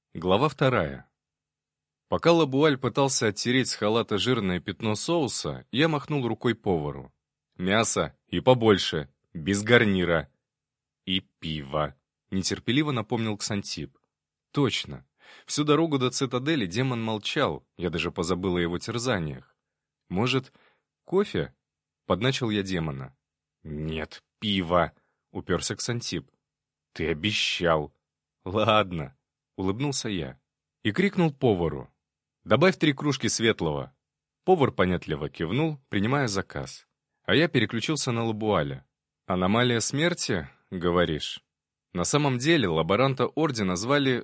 Глава 2. Пока Лабуаль пытался оттереть с халата жирное пятно соуса, я махнул рукой повару. «Мясо и побольше, без гарнира. И пиво», — нетерпеливо напомнил Ксантип. «Точно. Всю дорогу до цитадели демон молчал, я даже позабыл о его терзаниях. Может, кофе?» — подначил я демона. «Нет, пиво», — уперся Ксантип. «Ты обещал». «Ладно», — улыбнулся я и крикнул повару. «Добавь 3 кружки светлого». Повар понятливо кивнул, принимая заказ. А я переключился на Лабуаля. «Аномалия смерти, говоришь?» На самом деле лаборанта Ордена звали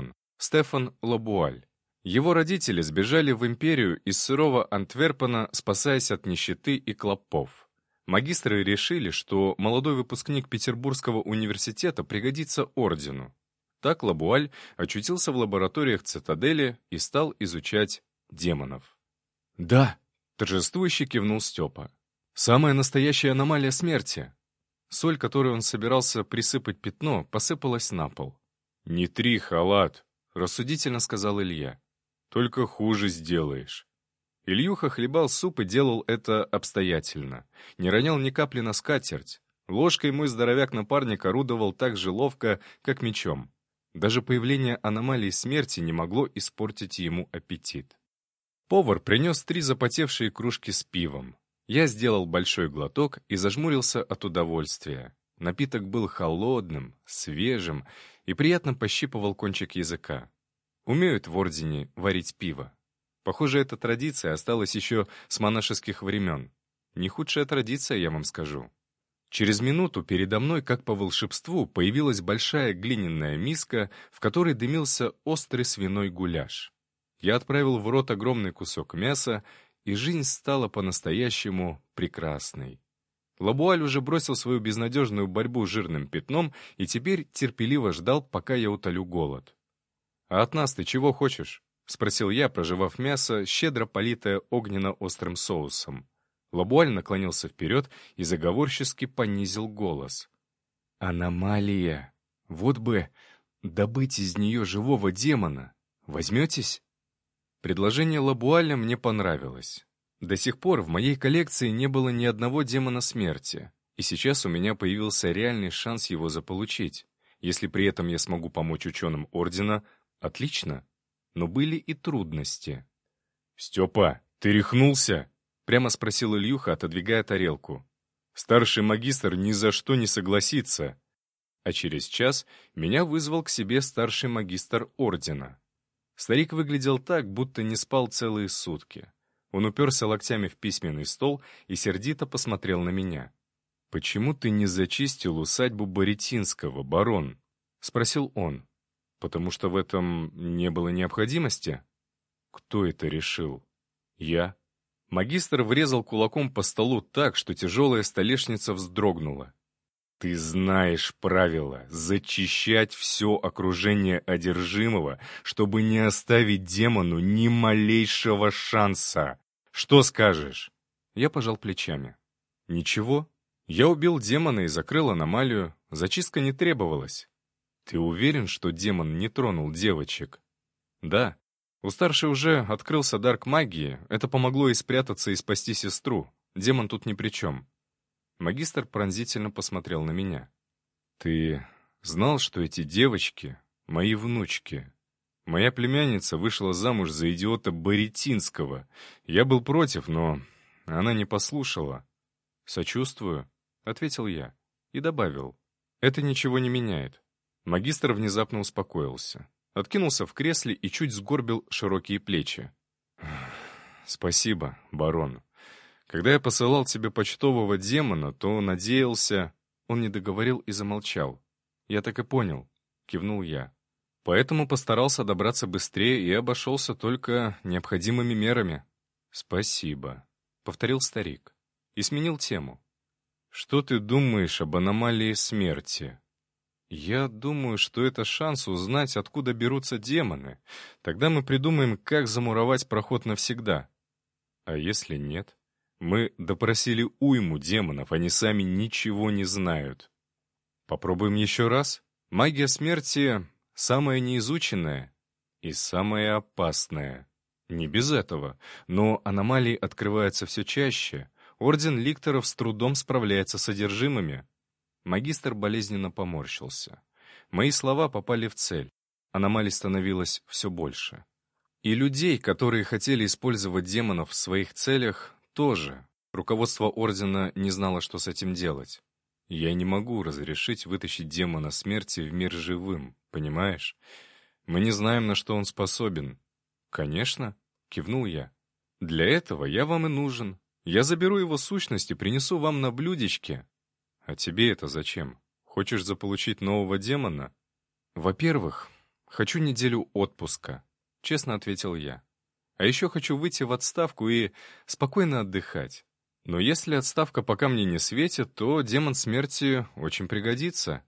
Стефан Лабуаль. Его родители сбежали в империю из сырого Антверпена, спасаясь от нищеты и клопов. Магистры решили, что молодой выпускник Петербургского университета пригодится Ордену. Так Лабуаль очутился в лабораториях цитадели и стал изучать демонов. «Да!» — торжествующе кивнул Степа. «Самая настоящая аномалия смерти!» Соль, которую он собирался присыпать пятно, посыпалась на пол. «Не три, халат!» — рассудительно сказал Илья. «Только хуже сделаешь». Ильюха хлебал суп и делал это обстоятельно. Не ронял ни капли на скатерть. Ложкой мой здоровяк-напарник орудовал так же ловко, как мечом. Даже появление аномалии смерти не могло испортить ему аппетит. Повар принес 3 запотевшие кружки с пивом. Я сделал большой глоток и зажмурился от удовольствия. Напиток был холодным, свежим и приятно пощипывал кончик языка. Умеют в Ордене варить пиво. Похоже, эта традиция осталась еще с монашеских времен. Не худшая традиция, я вам скажу. Через минуту передо мной, как по волшебству, появилась большая глиняная миска, в которой дымился острый свиной гуляш. Я отправил в рот огромный кусок мяса, и жизнь стала по-настоящему прекрасной. Лабуаль уже бросил свою безнадежную борьбу с жирным пятном и теперь терпеливо ждал, пока я утолю голод. «А от нас ты чего хочешь?» — спросил я, прожевав мясо, щедро политое огненно-острым соусом. Лабуаль наклонился вперед и заговорчески понизил голос. «Аномалия! Вот бы добыть из нее живого демона! Возьметесь?» Предложение Лабуаля мне понравилось. До сих пор в моей коллекции не было ни одного демона смерти, и сейчас у меня появился реальный шанс его заполучить. Если при этом я смогу помочь ученым Ордена, отлично. Но были и трудности. «Степа, ты рехнулся?» — прямо спросил Ильюха, отодвигая тарелку. «Старший магистр ни за что не согласится». А через час меня вызвал к себе старший магистр Ордена. Старик выглядел так, будто не спал целые сутки. Он уперся локтями в письменный стол и сердито посмотрел на меня. «Почему ты не зачистил усадьбу Боретинского, барон?» — спросил он. «Потому что в этом не было необходимости?» «Кто это решил?» «Я». Магистр врезал кулаком по столу так, что тяжелая столешница вздрогнула. «Ты знаешь правила — зачищать все окружение одержимого, чтобы не оставить демону ни малейшего шанса. Что скажешь?» Я пожал плечами. «Ничего. Я убил демона и закрыл аномалию. Зачистка не требовалась». «Ты уверен, что демон не тронул девочек?» «Да. У старшей уже открылся дар к магии. Это помогло ей спрятаться и спасти сестру. Демон тут ни при чем». Магистр пронзительно посмотрел на меня. «Ты знал, что эти девочки — мои внучки? Моя племянница вышла замуж за идиота Боретинского. Я был против, но она не послушала». «Сочувствую», — ответил я и добавил. «Это ничего не меняет». Магистр внезапно успокоился. Откинулся в кресле и чуть сгорбил широкие плечи. «Спасибо, барон. Когда я посылал тебе почтового демона, то надеялся...» Он не договорил и замолчал. «Я так и понял», — кивнул я. «Поэтому постарался добраться быстрее и обошелся только необходимыми мерами». «Спасибо», — повторил старик и сменил тему. «Что ты думаешь об аномалии смерти?» «Я думаю, что это шанс узнать, откуда берутся демоны. Тогда мы придумаем, как замуровать проход навсегда». «А если нет?» Мы допросили уйму демонов, они сами ничего не знают. Попробуем еще раз. Магия смерти — самая неизученная. И самое опасное. Не без этого, но аномалии открываются все чаще. Орден ликторов с трудом справляется с содержимыми. Магистр болезненно поморщился. Мои слова попали в цель. Аномалий становилось все больше. И людей, которые хотели использовать демонов в своих целях, тоже. Руководство Ордена не знало, что с этим делать. Я не могу разрешить вытащить демона смерти в мир живым, понимаешь? Мы не знаем, на что он способен. Конечно, кивнул я. Для этого я вам и нужен. Я заберу его сущность и принесу вам на блюдечке. А тебе это зачем? Хочешь заполучить нового демона? Во-первых, хочу неделю отпуска, честно ответил я. А еще хочу выйти в отставку и спокойно отдыхать. Но если отставка пока мне не светит, то демон смерти очень пригодится.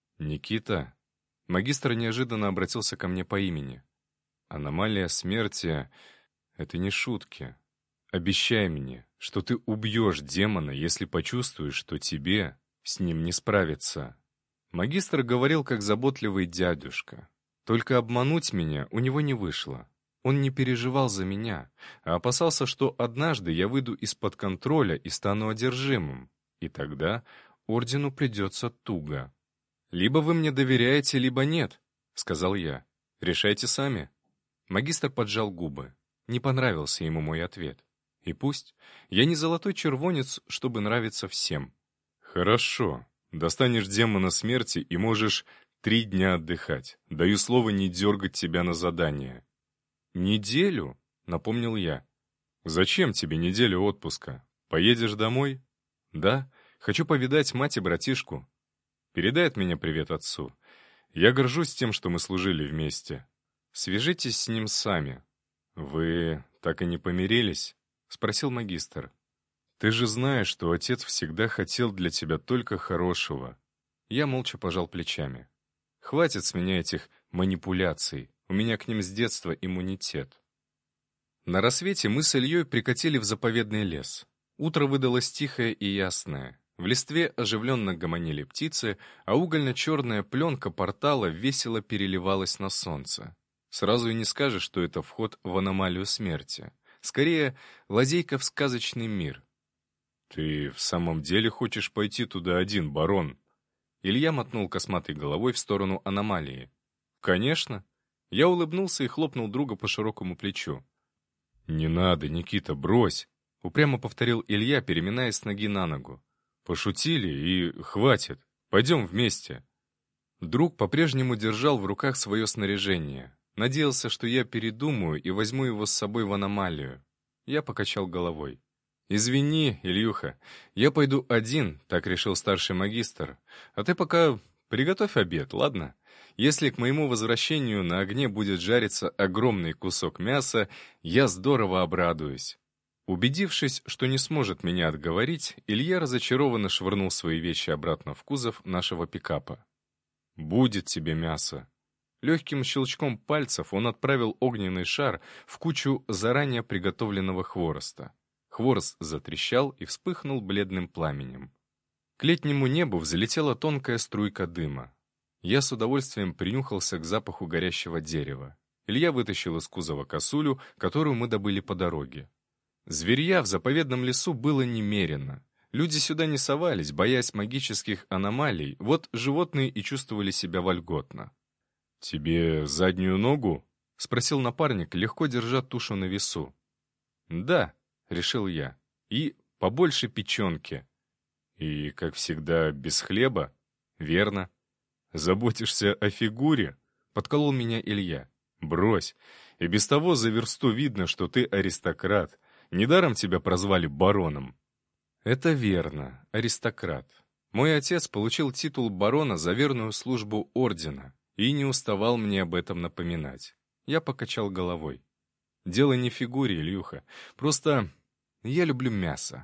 Никита. Магистр неожиданно обратился ко мне по имени. Аномалия смерти — это не шутки. Обещай мне, что ты убьешь демона, если почувствуешь, что тебе с ним не справиться. Магистр говорил, как заботливый дядюшка. Только обмануть меня у него не вышло. Он не переживал за меня, а опасался, что однажды я выйду из-под контроля и стану одержимым. И тогда ордену придется туго. «Либо вы мне доверяете, либо нет», — сказал я. «Решайте сами». Магистр поджал губы. Не понравился ему мой ответ. И пусть. Я не золотой червонец, чтобы нравиться всем. «Хорошо. Достанешь демона смерти и можешь 3 дня отдыхать. Даю слово не дергать тебя на задание». «Неделю?» — напомнил я. «Зачем тебе неделю отпуска? Поедешь домой?» «Да. Хочу повидать мать и братишку. Передай от меня привет отцу. Я горжусь тем, что мы служили вместе. Свяжитесь с ним сами». «Вы так и не помирились?» — спросил магистр. «Ты же знаешь, что отец всегда хотел для тебя только хорошего». Я молча пожал плечами. «Хватит с меня этих манипуляций. У меня к ним с детства иммунитет». На рассвете мы с Ильей прикатили в заповедный лес. Утро выдалось тихое и ясное. В листве оживленно гомонили птицы, а угольно-черная пленка портала весело переливалась на солнце. Сразу и не скажешь, что это вход в аномалию смерти. Скорее, лазейка в сказочный мир. «Ты в самом деле хочешь пойти туда один, барон?» Илья мотнул косматой головой в сторону аномалии. «Конечно». Я улыбнулся и хлопнул друга по широкому плечу. «Не надо, Никита, брось!» — упрямо повторил Илья, переминаясь с ноги на ногу. «Пошутили, и хватит. Пойдем вместе». Друг по-прежнему держал в руках свое снаряжение. Надеялся, что я передумаю и возьму его с собой в аномалию. Я покачал головой. «Извини, Ильюха, я пойду один», — так решил старший магистр. «А ты пока приготовь обед, ладно? Если к моему возвращению на огне будет жариться огромный кусок мяса, я здорово обрадуюсь». Убедившись, что не сможет меня отговорить, Илья разочарованно швырнул свои вещи обратно в кузов нашего пикапа. «Будет тебе мясо». Легким щелчком пальцев он отправил огненный шар в кучу заранее приготовленного хвороста. Хворост затрещал и вспыхнул бледным пламенем. К летнему небу взлетела тонкая струйка дыма. Я с удовольствием принюхался к запаху горящего дерева. Илья вытащил из кузова косулю, которую мы добыли по дороге. Зверья в заповедном лесу было немерено. Люди сюда не совались, боясь магических аномалий, вот животные и чувствовали себя вольготно. «Тебе заднюю ногу?» — спросил напарник, легко держа тушу на весу. «Да», — решил я, — «и побольше печенки». «И, как всегда, без хлеба?» «Верно». «Заботишься о фигуре?» — подколол меня Илья. «Брось. И без того за версту видно, что ты аристократ. Недаром тебя прозвали бароном». «Это верно, аристократ. Мой отец получил титул барона за верную службу ордена и не уставал мне об этом напоминать». Я покачал головой. «Дело не в фигуре, Ильюха. Просто я люблю мясо».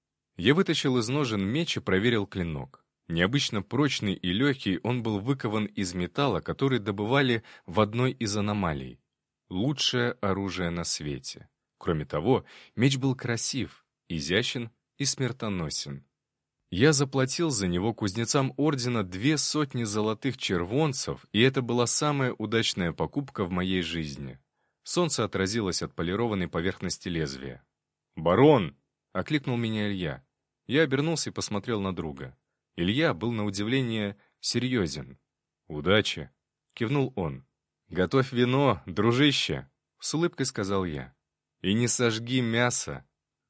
Я вытащил из ножен меч и проверил клинок. Необычно прочный и легкий, он был выкован из металла, который добывали в одной из аномалий. Лучшее оружие на свете. Кроме того, меч был красив, изящен и смертоносен. Я заплатил за него кузнецам ордена 200 золотых червонцев, и это была самая удачная покупка в моей жизни. Солнце отразилось от полированной поверхности лезвия. «Барон!» — окликнул меня Илья. Я обернулся и посмотрел на друга. Илья был на удивление серьезен. «Удачи!» — кивнул он. «Готовь вино, дружище!» — с улыбкой сказал я. «И не сожги мясо!»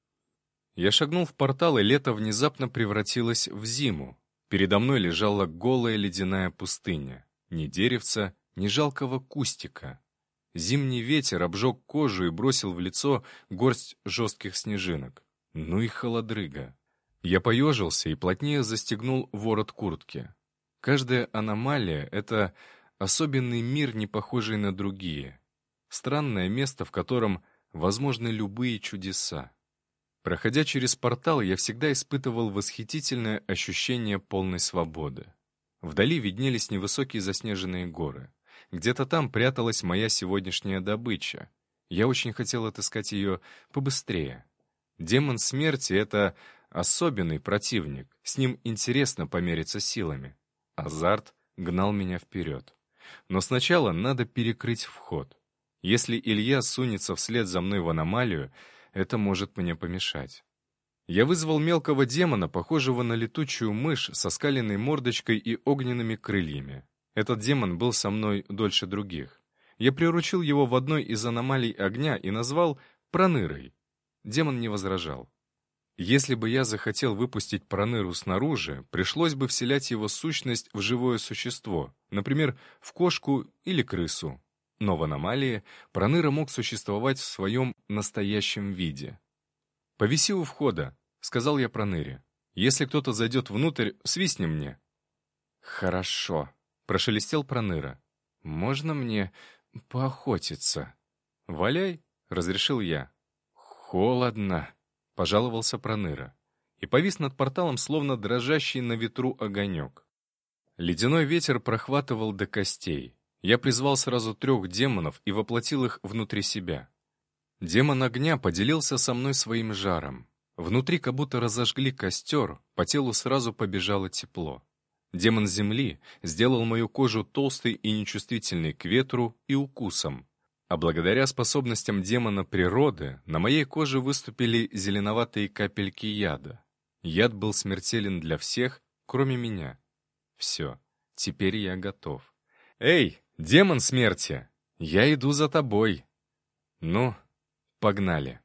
Я шагнул в портал, и лето внезапно превратилось в зиму. Передо мной лежала голая ледяная пустыня. Ни деревца, ни жалкого кустика. Зимний ветер обжег кожу и бросил в лицо горсть жестких снежинок. Ну и холодрыга. Я поежился и плотнее застегнул ворот куртки. Каждая аномалия — это особенный мир, не похожий на другие. Странное место, в котором возможны любые чудеса. Проходя через портал, я всегда испытывал восхитительное ощущение полной свободы. Вдали виднелись невысокие заснеженные горы. Где-то там пряталась моя сегодняшняя добыча. Я очень хотел отыскать ее побыстрее. Демон смерти — это особенный противник, с ним интересно помериться силами. Азарт гнал меня вперед. Но сначала надо перекрыть вход. Если Илья сунется вслед за мной в аномалию, это может мне помешать. Я вызвал мелкого демона, похожего на летучую мышь со скаленной мордочкой и огненными крыльями. Этот демон был со мной дольше других. Я приручил его в одной из аномалий огня и назвал Пронырой. Демон не возражал. Если бы я захотел выпустить Проныру снаружи, пришлось бы вселять его сущность в живое существо, например, в кошку или крысу. Но в аномалии Проныра мог существовать в своем настоящем виде. «Повиси у входа», — сказал я Проныре. «Если кто-то зайдет внутрь, свистни мне». «Хорошо», — прошелестел Проныра. «Можно мне поохотиться?» «Валяй», — разрешил я. «Холодно», — пожаловался Проныра. И повис над порталом, словно дрожащий на ветру огонек. Ледяной ветер прохватывал до костей. Я призвал сразу 3 демонов и воплотил их внутри себя. Демон огня поделился со мной своим жаром. Внутри как будто разожгли костер, по телу сразу побежало тепло. Демон земли сделал мою кожу толстой и нечувствительной к ветру и укусам. А благодаря способностям демона природы на моей коже выступили зеленоватые капельки яда. Яд был смертелен для всех, кроме меня. Все, теперь я готов. «Эй, демон смерти! Я иду за тобой!» Ну, погнали.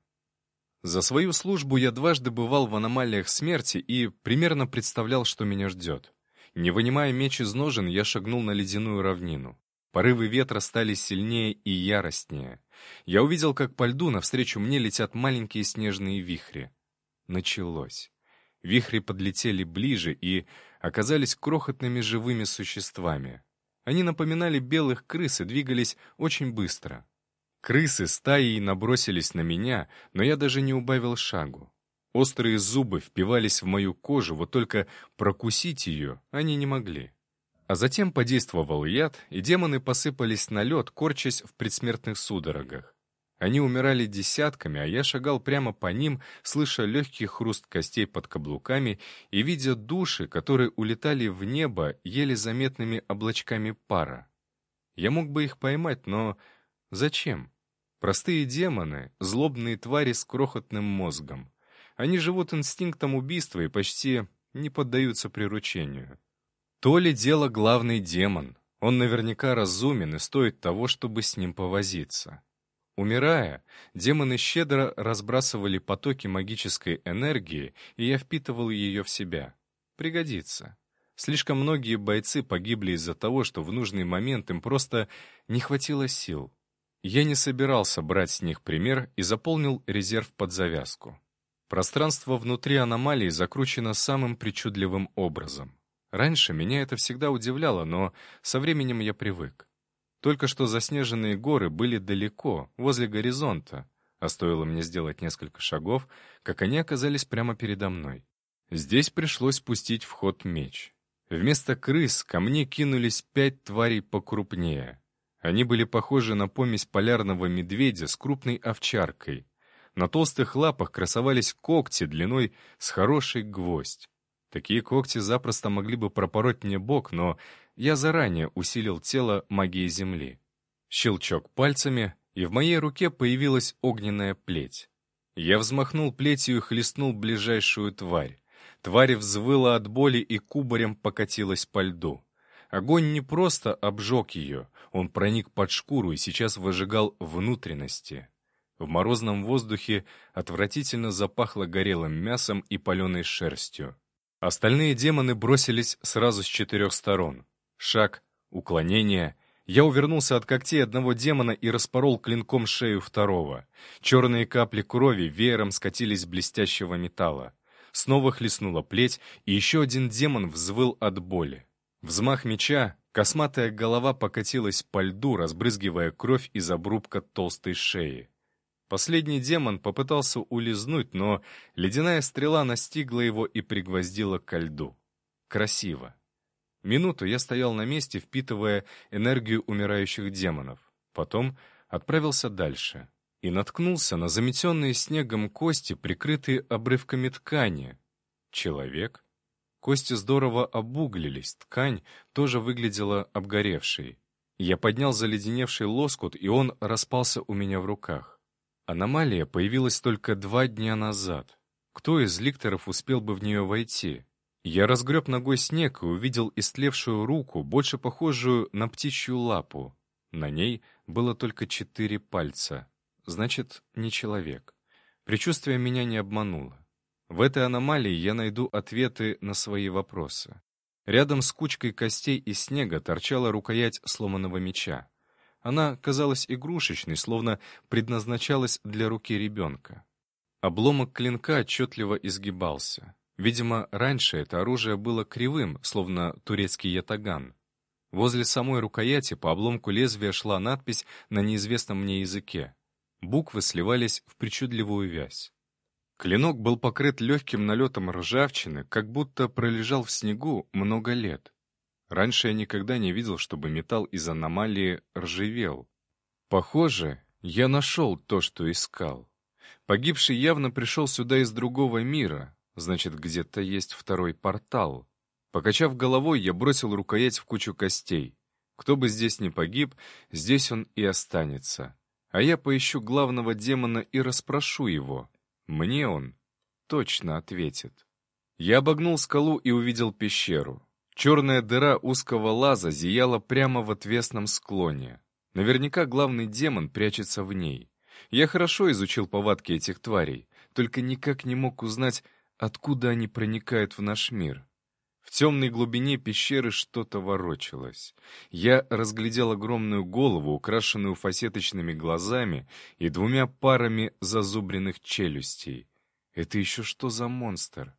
За свою службу я дважды бывал в аномалиях смерти и примерно представлял, что меня ждет. Не вынимая меч из ножен, я шагнул на ледяную равнину. Порывы ветра стали сильнее и яростнее. Я увидел, как по льду навстречу мне летят маленькие снежные вихри. Началось. Вихри подлетели ближе и оказались крохотными живыми существами. Они напоминали белых крыс и двигались очень быстро. Крысы стаей набросились на меня, но я даже не убавил шагу. Острые зубы впивались в мою кожу, вот только прокусить ее они не могли. А затем подействовал яд, и демоны посыпались на лед, корчась в предсмертных судорогах. Они умирали десятками, а я шагал прямо по ним, слыша легкий хруст костей под каблуками и видя души, которые улетали в небо еле заметными облачками пара. Я мог бы их поймать, но зачем? Простые демоны — злобные твари с крохотным мозгом. Они живут инстинктом убийства и почти не поддаются приручению. То ли дело главный демон. Он наверняка разумен и стоит того, чтобы с ним повозиться. Умирая, демоны щедро разбрасывали потоки магической энергии, и я впитывал ее в себя. Пригодится. Слишком многие бойцы погибли из-за того, что в нужный момент им просто не хватило сил. Я не собирался брать с них пример и заполнил резерв под завязку. Пространство внутри аномалии закручено самым причудливым образом. Раньше меня это всегда удивляло, но со временем я привык. Только что заснеженные горы были далеко, возле горизонта, а стоило мне сделать несколько шагов, как они оказались прямо передо мной. Здесь пришлось пустить в ход меч. Вместо крыс ко мне кинулись 5 тварей покрупнее. Они были похожи на помесь полярного медведя с крупной овчаркой. На толстых лапах красовались когти длиной с хороший гвоздь. Такие когти запросто могли бы пропороть мне бок, но я заранее усилил тело магией земли. Щелчок пальцами, и в моей руке появилась огненная плеть. Я взмахнул плетью и хлестнул ближайшую тварь. Тварь взвыла от боли и кубарем покатилась по льду. Огонь не просто обжег ее, он проник под шкуру и сейчас выжигал внутренности. В морозном воздухе отвратительно запахло горелым мясом и паленой шерстью. Остальные демоны бросились сразу с 4 сторон. Шаг, уклонение. Я увернулся от когтей одного демона и распорол клинком шею второго. Черные капли крови веером скатились с блестящего металла. Снова хлестнула плеть, и еще один демон взвыл от боли. Взмах меча, косматая голова покатилась по льду, разбрызгивая кровь из обрубка толстой шеи. Последний демон попытался улизнуть, но ледяная стрела настигла его и пригвоздила ко льду. Красиво. Минуту я стоял на месте, впитывая энергию умирающих демонов. Потом отправился дальше и наткнулся на заметенные снегом кости, прикрытые обрывками ткани. Человек? Кости здорово обуглились, ткань тоже выглядела обгоревшей. Я поднял заледеневший лоскут, и он распался у меня в руках. Аномалия появилась только 2 дня назад. Кто из ликторов успел бы в нее войти? Я разгреб ногой снег и увидел истлевшую руку, больше похожую на птичью лапу. На ней было только 4 пальца. Значит, не человек. Предчувствие меня не обмануло. В этой аномалии я найду ответы на свои вопросы. Рядом с кучкой костей и снега торчала рукоять сломанного меча. Она казалась игрушечной, словно предназначалась для руки ребенка. Обломок клинка отчетливо изгибался. Видимо, раньше это оружие было кривым, словно турецкий ятаган. Возле самой рукояти по обломку лезвия шла надпись на неизвестном мне языке. Буквы сливались в причудливую вязь. Клинок был покрыт легким налетом ржавчины, как будто пролежал в снегу много лет. Раньше я никогда не видел, чтобы металл из аномалии ржавел. Похоже, я нашел то, что искал. Погибший явно пришел сюда из другого мира, значит, где-то есть второй портал. Покачав головой, я бросил рукоять в кучу костей. Кто бы здесь ни погиб, здесь он и останется. А я поищу главного демона и расспрошу его. Мне он точно ответит. Я обогнул скалу и увидел пещеру. Черная дыра узкого лаза зияла прямо в отвесном склоне. Наверняка главный демон прячется в ней. Я хорошо изучил повадки этих тварей, только никак не мог узнать, откуда они проникают в наш мир. В темной глубине пещеры что-то ворочалось. Я разглядел огромную голову, украшенную фасеточными глазами и 2 парами зазубренных челюстей. Это еще что за монстр?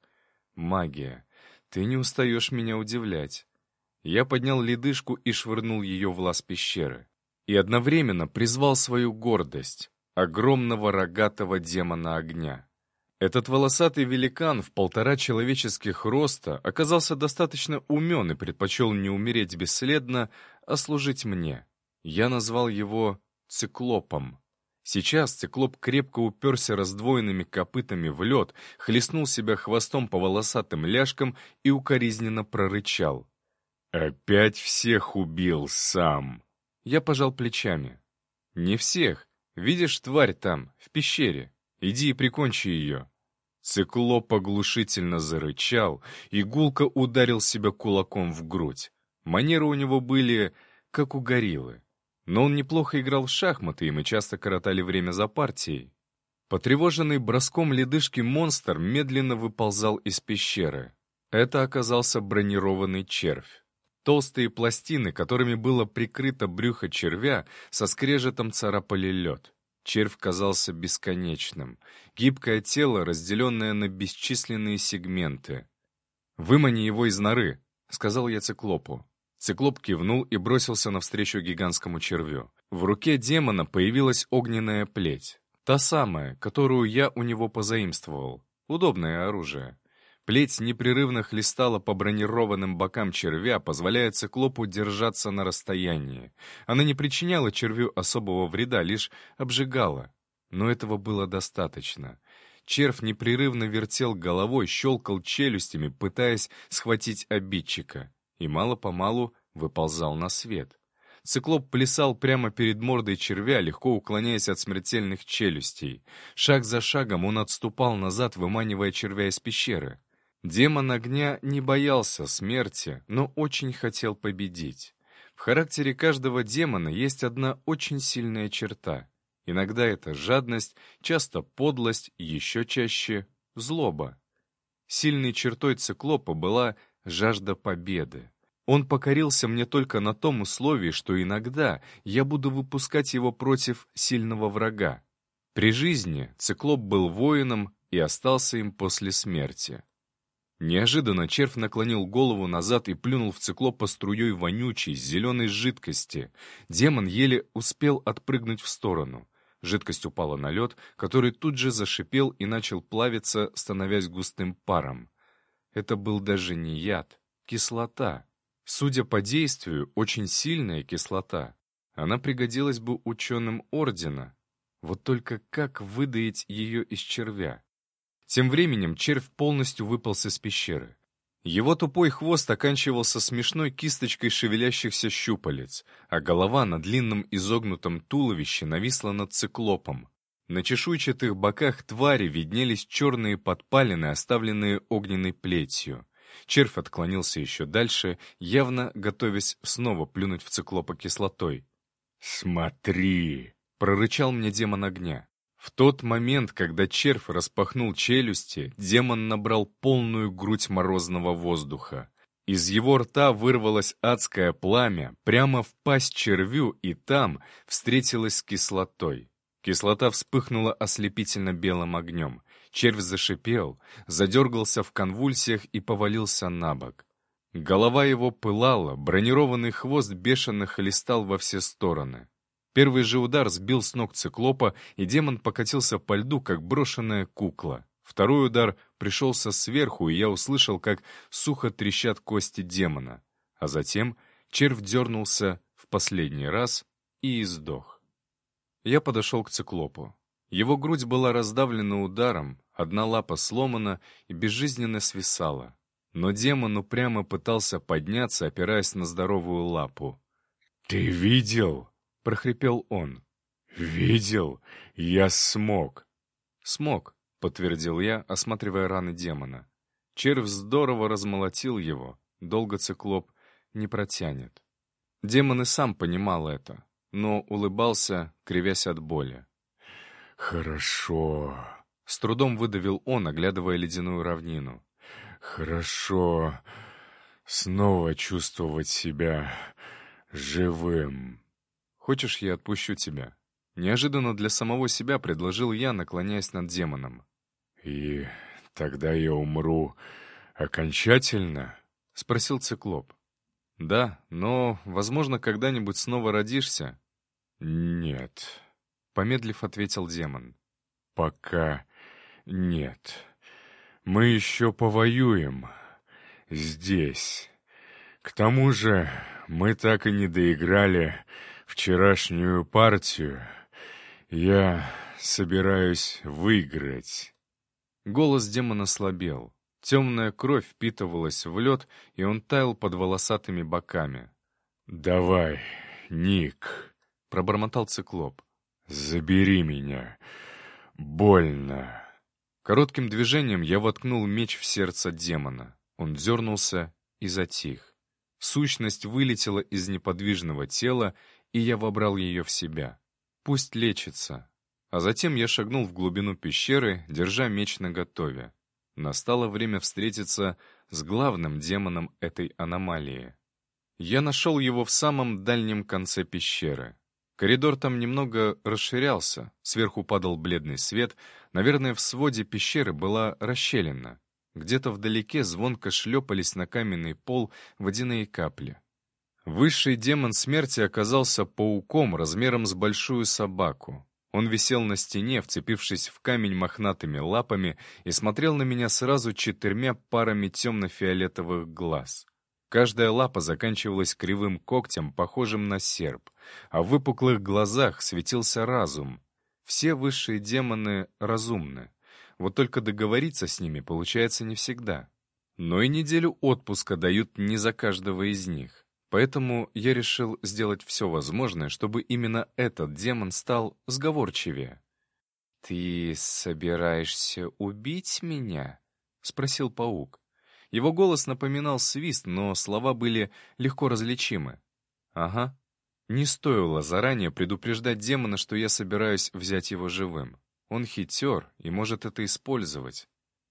Магия. Ты не устаешь меня удивлять. Я поднял ледышку и швырнул ее в лаз пещеры. И одновременно призвал свою гордость — огромного рогатого демона огня. Этот волосатый великан в 1,5 человеческих роста оказался достаточно умен и предпочел не умереть бесследно, а служить мне. Я назвал его Циклопом. Сейчас циклоп крепко уперся раздвоенными копытами в лед, хлестнул себя хвостом по волосатым ляжкам и укоризненно прорычал. «Опять всех убил сам!» Я пожал плечами. «Не всех. Видишь тварь там, в пещере? Иди и прикончи ее». Циклоп оглушительно зарычал и гулко ударил себя кулаком в грудь. Манеры у него были, как у гориллы. Но он неплохо играл в шахматы, и мы часто коротали время за партией. Потревоженный броском ледышки монстр медленно выползал из пещеры. Это оказался бронированный червь. Толстые пластины, которыми было прикрыто брюхо червя, со скрежетом царапали лед. Червь казался бесконечным. Гибкое тело, разделенное на бесчисленные сегменты. «Вымани его из норы», — сказал я циклопу. Циклоп кивнул и бросился навстречу гигантскому червю. В руке демона появилась огненная плеть. Та самая, которую я у него позаимствовал. Удобное оружие. Плеть непрерывно хлестала по бронированным бокам червя, позволяя циклопу держаться на расстоянии. Она не причиняла червю особого вреда, лишь обжигала. Но этого было достаточно. Червь непрерывно вертел головой, щелкал челюстями, пытаясь схватить обидчика, и мало-помалу выползал на свет. Циклоп плясал прямо перед мордой червя, легко уклоняясь от смертельных челюстей. Шаг за шагом он отступал назад, выманивая червя из пещеры. Демон огня не боялся смерти, но очень хотел победить. В характере каждого демона есть одна очень сильная черта. Иногда это жадность, часто подлость, еще чаще злоба. Сильной чертой циклопа была жажда победы. Он покорился мне только на том условии, что иногда я буду выпускать его против сильного врага. При жизни циклоп был воином и остался им после смерти. Неожиданно червь наклонил голову назад и плюнул в циклопа струей вонючей, зеленой жидкости. Демон еле успел отпрыгнуть в сторону. Жидкость упала на лед, который тут же зашипел и начал плавиться, становясь густым паром. Это был даже не яд, кислота. Судя по действию, очень сильная кислота. Она пригодилась бы ученым Ордена. Вот только как выдаить ее из червя? Тем временем червь полностью выполз из пещеры. Его тупой хвост оканчивался смешной кисточкой шевелящихся щупалец, а голова на длинном изогнутом туловище нависла над циклопом. На чешуйчатых боках твари виднелись черные подпалины, оставленные огненной плетью. Червь отклонился еще дальше, явно готовясь снова плюнуть в циклопа кислотой. «Смотри!» — прорычал мне демон огня. В тот момент, когда червь распахнул челюсти, демон набрал полную грудь морозного воздуха. Из его рта вырвалось адское пламя прямо в пасть червю, и там встретилось с кислотой. Кислота вспыхнула ослепительно белым огнем. Червь зашипел, задергался в конвульсиях и повалился на бок. Голова его пылала, бронированный хвост бешено хлестал во все стороны. Первый же удар сбил с ног циклопа, и демон покатился по льду, как брошенная кукла. Второй удар пришелся сверху, и я услышал, как сухо трещат кости демона. А затем червь дернулся в последний раз и издох. Я подошел к циклопу. Его грудь была раздавлена ударом, одна лапа сломана и безжизненно свисала. Но демон упрямо пытался подняться, опираясь на здоровую лапу. «Ты видел?» — прохрипел он. «Видел? Я смог!» «Смог», — подтвердил я, осматривая раны демона. Червь здорово размолотил его, долго циклоп не протянет. Демон и сам понимал это, но улыбался, кривясь от боли. «Хорошо», — с трудом выдавил он, оглядывая ледяную равнину. «Хорошо снова чувствовать себя живым». «Хочешь, я отпущу тебя?» Неожиданно для самого себя предложил я, наклоняясь над демоном. «И тогда я умру окончательно?» — спросил циклоп. «Да, но, возможно, когда-нибудь снова родишься». «Нет», — помедлив ответил демон. «Пока нет. Мы еще повоюем. Здесь. К тому же мы так и не доиграли вчерашнюю партию. Я собираюсь выиграть». Голос демона слабел. Темная кровь впитывалась в лед, и он таял под волосатыми боками. «Давай, Ник», — пробормотал циклоп. «Забери меня. Больно». Коротким движением я воткнул меч в сердце демона. Он дернулся и затих. Сущность вылетела из неподвижного тела, и я вобрал ее в себя. Пусть лечится. А затем я шагнул в глубину пещеры, держа меч наготове. Настало время встретиться с главным демоном этой аномалии. Я нашел его в самом дальнем конце пещеры. Коридор там немного расширялся, сверху падал бледный свет, наверное, в своде пещеры была расщелина. Где-то вдалеке звонко шлепались на каменный пол водяные капли. Высший демон смерти оказался пауком размером с большую собаку. Он висел на стене, вцепившись в камень мохнатыми лапами, и смотрел на меня сразу 4 парами темно-фиолетовых глаз. Каждая лапа заканчивалась кривым когтем, похожим на серп, а в выпуклых глазах светился разум. Все высшие демоны разумны. Вот только договориться с ними получается не всегда. Но и неделю отпуска дают не за каждого из них. Поэтому я решил сделать все возможное, чтобы именно этот демон стал сговорчивее. «Ты собираешься убить меня?» — спросил паук. Его голос напоминал свист, но слова были легко различимы. «Ага». Не стоило заранее предупреждать демона, что я собираюсь взять его живым. Он хитер и может это использовать.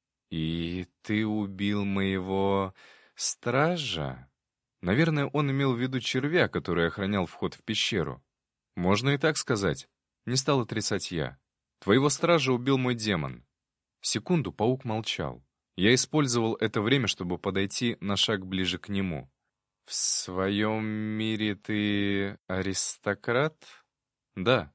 «И ты убил моего стража?» Наверное, он имел в виду червя, который охранял вход в пещеру. «Можно и так сказать». Не стал отрицать я. «Твоего стража убил мой демон». Секунду паук молчал. Я использовал это время, чтобы подойти на шаг ближе к нему. «В своем мире ты аристократ?» «Да».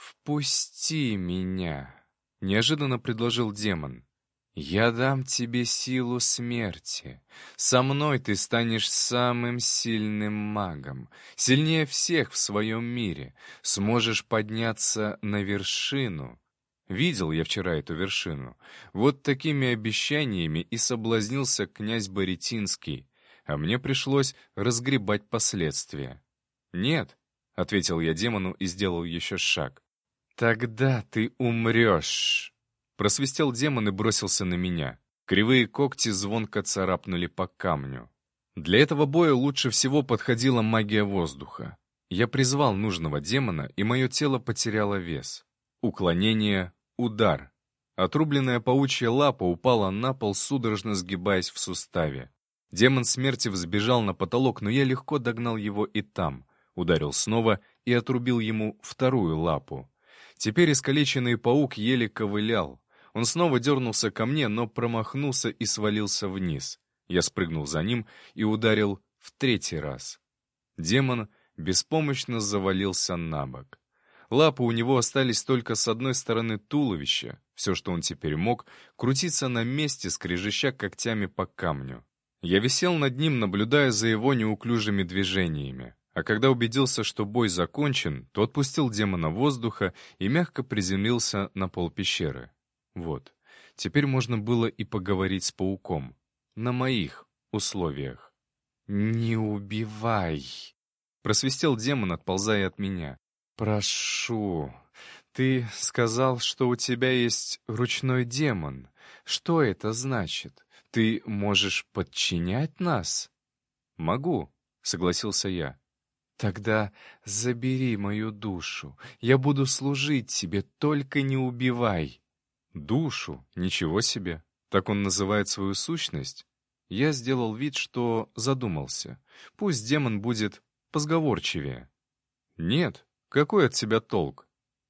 «Впусти меня», — неожиданно предложил демон. «Я дам тебе силу смерти. Со мной ты станешь самым сильным магом, сильнее всех в своем мире. Сможешь подняться на вершину». Видел я вчера эту вершину. Вот такими обещаниями и соблазнился князь Боретинский, а мне пришлось разгребать последствия. «Нет», — ответил я демону и сделал еще шаг. «Тогда ты умрешь!» Просвистел демон и бросился на меня. Кривые когти звонко царапнули по камню. Для этого боя лучше всего подходила магия воздуха. Я призвал нужного демона, и мое тело потеряло вес. Уклонение, удар. Отрубленная паучья лапа упала на пол, судорожно сгибаясь в суставе. Демон смерти взбежал на потолок, но я легко догнал его и там. Ударил снова и отрубил ему вторую лапу. Теперь искалеченный паук еле ковылял. Он снова дернулся ко мне, но промахнулся и свалился вниз. Я спрыгнул за ним и ударил в третий раз. Демон беспомощно завалился на бок. Лапы у него остались только с одной стороны туловища. Все, что он теперь мог, крутиться на месте, скрежеща когтями по камню. Я висел над ним, наблюдая за его неуклюжими движениями. А когда убедился, что бой закончен, то отпустил демона воздуха и мягко приземлился на пол пещеры. Вот, теперь можно было и поговорить с пауком. На моих условиях. «Не убивай!» — просвистел демон, отползая от меня. «Прошу, ты сказал, что у тебя есть ручной демон. Что это значит? Ты можешь подчинять нас?» «Могу», — согласился я. «Тогда забери мою душу. Я буду служить тебе, только не убивай». «Душу? Ничего себе! Так он называет свою сущность?» Я сделал вид, что задумался. Пусть демон будет позговорчивее. «Нет, какой от тебя толк?»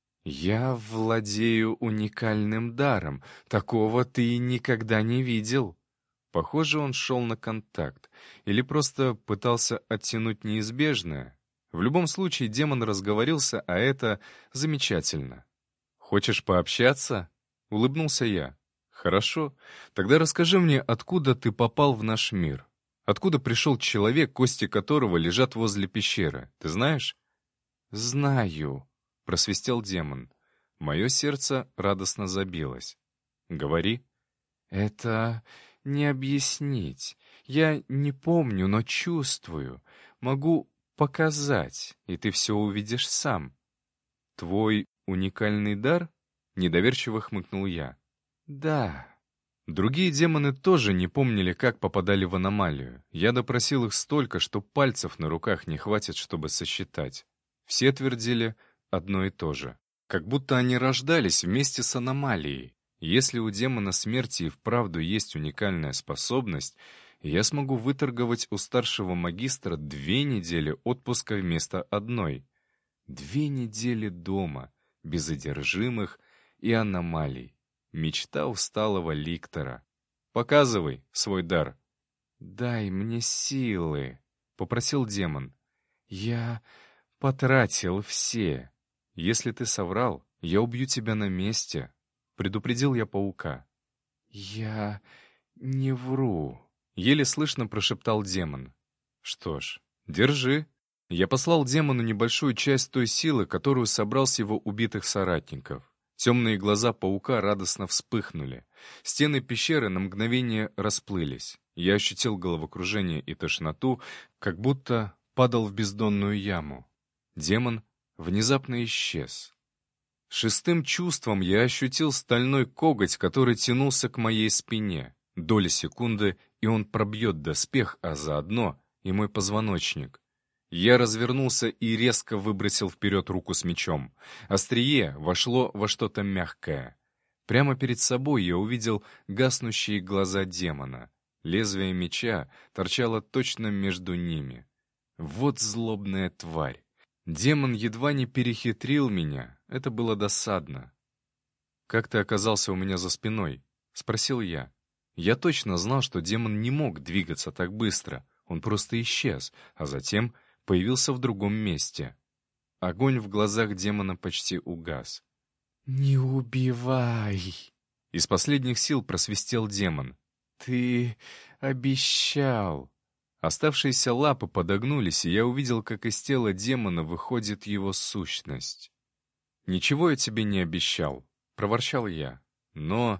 «Я владею уникальным даром. Такого ты никогда не видел». Похоже, он шел на контакт. Или просто пытался оттянуть неизбежное. В любом случае, демон разговорился, а это замечательно. «Хочешь пообщаться?» — улыбнулся я. «Хорошо. Тогда расскажи мне, откуда ты попал в наш мир? Откуда пришел человек, кости которого лежат возле пещеры? Ты знаешь?» «Знаю», — просвистел демон. Мое сердце радостно забилось. «Говори». «Это не объяснить. Я не помню, но чувствую. Могу показать, и ты все увидишь сам». «Твой уникальный дар?» — недоверчиво хмыкнул я. «Да». Другие демоны тоже не помнили, как попадали в аномалию. Я допросил их столько, что пальцев на руках не хватит, чтобы сосчитать. Все твердили одно и то же. Как будто они рождались вместе с аномалией. Если у демона смерти и вправду есть уникальная способность, я смогу выторговать у старшего магистра 2 недели отпуска вместо 1. 2 недели дома, без одержимых и аномалий. Мечта усталого ликтора. «Показывай свой дар». «Дай мне силы», — попросил демон. «Я потратил все. Если ты соврал, я убью тебя на месте», — предупредил я паука. «Я не вру», — еле слышно прошептал демон. «Что ж, держи». Я послал демону небольшую часть той силы, которую собрал с его убитых соратников. Темные глаза паука радостно вспыхнули. Стены пещеры на мгновение расплылись. Я ощутил головокружение и тошноту, как будто падал в бездонную яму. Демон внезапно исчез. Шестым чувством я ощутил стальной коготь, который тянулся к моей спине. Доля секунды, и он пробьет доспех, а заодно и мой позвоночник. Я развернулся и резко выбросил вперед руку с мечом. Острие вошло во что-то мягкое. Прямо перед собой я увидел гаснущие глаза демона. Лезвие меча торчало точно между ними. Вот злобная тварь. Демон едва не перехитрил меня. Это было досадно. «Как ты оказался у меня за спиной?» — спросил я. Я точно знал, что демон не мог двигаться так быстро. Он просто исчез, а затем появился в другом месте. Огонь в глазах демона почти угас. «Не убивай!» Из последних сил просвистел демон. «Ты обещал!» Оставшиеся лапы подогнулись, и я увидел, как из тела демона выходит его сущность. «Ничего я тебе не обещал», — проворчал я. «Но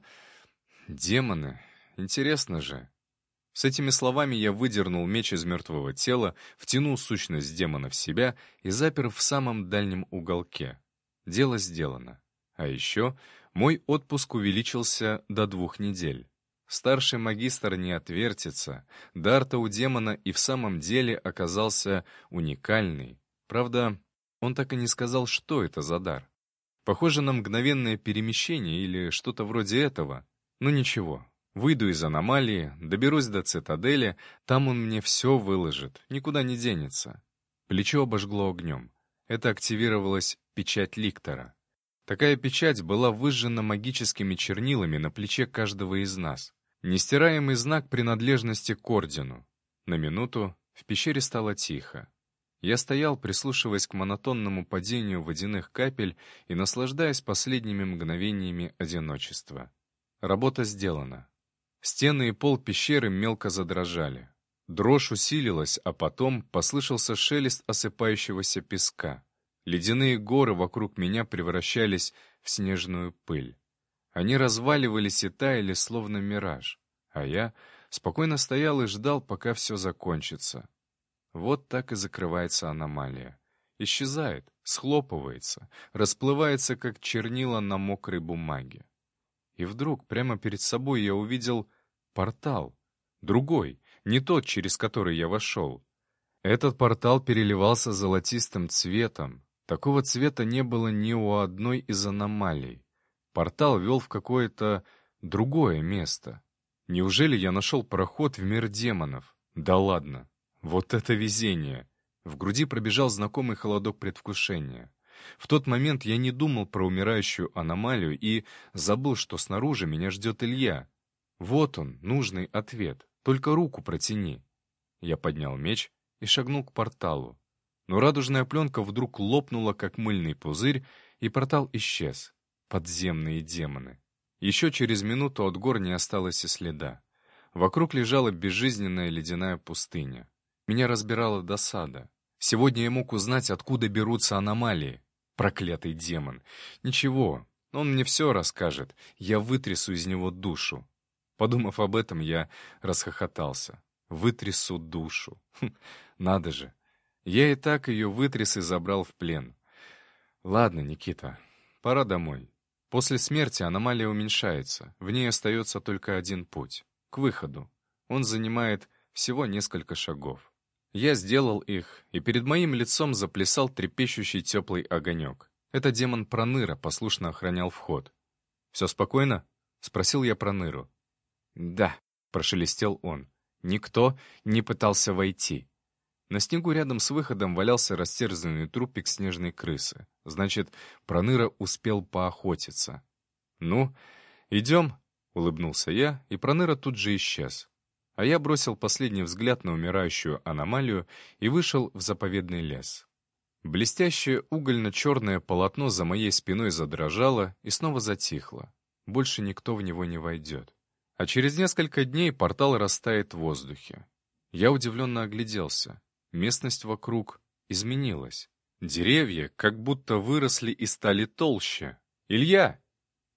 демоны, интересно же». С этими словами я выдернул меч из мертвого тела, втянул сущность демона в себя и запер в самом дальнем уголке. Дело сделано. А еще мой отпуск увеличился до 2 недель. Старший магистр не отвертится. Дар-то у демона и в самом деле оказался уникальный. Правда, он так и не сказал, что это за дар. Похоже на мгновенное перемещение или что-то вроде этого. Ну ничего. Выйду из аномалии, доберусь до цитадели, там он мне все выложит, никуда не денется. Плечо обожгло огнем. Это активировалась печать ликтора. Такая печать была выжжена магическими чернилами на плече каждого из нас. Нестираемый знак принадлежности к ордену. На минуту в пещере стало тихо. Я стоял, прислушиваясь к монотонному падению водяных капель и наслаждаясь последними мгновениями одиночества. Работа сделана. Стены и пол пещеры мелко задрожали. Дрожь усилилась, а потом послышался шелест осыпающегося песка. Ледяные горы вокруг меня превращались в снежную пыль. Они разваливались и таяли, словно мираж. А я спокойно стоял и ждал, пока все закончится. Вот так и закрывается аномалия. Исчезает, схлопывается, расплывается, как чернила на мокрой бумаге. И вдруг прямо перед собой я увидел портал. Другой, не тот, через который я вошел. Этот портал переливался золотистым цветом. Такого цвета не было ни у одной из аномалий. Портал вел в какое-то другое место. Неужели я нашел проход в мир демонов? Да ладно. Вот это везение! В груди пробежал знакомый холодок предвкушения. В тот момент я не думал про умирающую аномалию и забыл, что снаружи меня ждет Илья. Вот он, нужный ответ. Только руку протяни. Я поднял меч и шагнул к порталу. Но радужная пленка вдруг лопнула, как мыльный пузырь, и портал исчез. Подземные демоны. Еще через минуту от гор не осталось и следа. Вокруг лежала безжизненная ледяная пустыня. Меня разбирала досада. Сегодня я мог узнать, откуда берутся аномалии. Проклятый демон. Ничего, он мне все расскажет. Я вытрясу из него душу. Подумав об этом, я расхохотался. Вытрясу душу. Надо же. Я и так ее вытряс и забрал в плен. Ладно, Никита, пора домой. После смерти аномалия уменьшается. В ней остается только один путь. К выходу. Он занимает всего несколько шагов. Я сделал их, и перед моим лицом заплясал трепещущий теплый огонек. Это демон Проныра послушно охранял вход. «Все спокойно?» — спросил я Проныру. «Да», — прошелестел он. «Никто не пытался войти». На снегу рядом с выходом валялся растерзанный трупик снежной крысы. Значит, Проныра успел поохотиться. «Ну, идем?» — улыбнулся я, и Проныра тут же исчез. А я бросил последний взгляд на умирающую аномалию и вышел в заповедный лес. Блестящее угольно-черное полотно за моей спиной задрожало и снова затихло. Больше никто в него не войдет. А через несколько дней портал растает в воздухе. Я удивленно огляделся. Местность вокруг изменилась. Деревья как будто выросли и стали толще. «Илья!»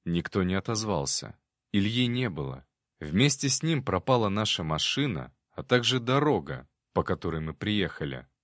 Никто не отозвался. Ильи не было. Вместе с ним пропала наша машина, а также дорога, по которой мы приехали.